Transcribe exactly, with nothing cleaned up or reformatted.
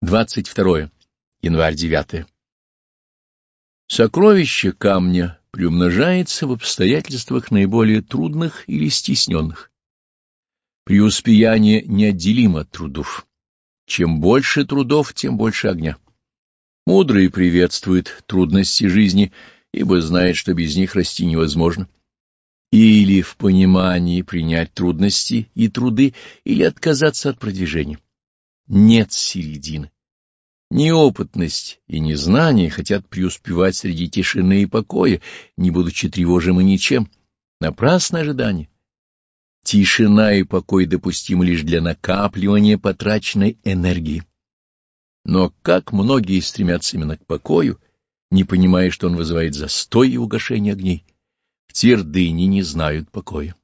двадцать второе январь девятое. Сокровище камня приумножается в обстоятельствах наиболее трудных или стесненных. Преуспеяние неотделимо от трудов. Чем больше трудов, тем больше огня. Мудрый приветствует трудности жизни, ибо знает, что без них расти невозможно. Или в понимании принять трудности и труды, или отказаться от продвижения. Нет середины. Неопытность и незнание хотят преуспевать среди тишины и покоя, не будучи тревожимы ничем. Напрасное ожидание. Тишина и покой допустимы лишь для накапливания потраченной энергии. Но как многие стремятся именно к покою, не понимая, что он вызывает застой и угошение огней. В твердыне не знают покоя.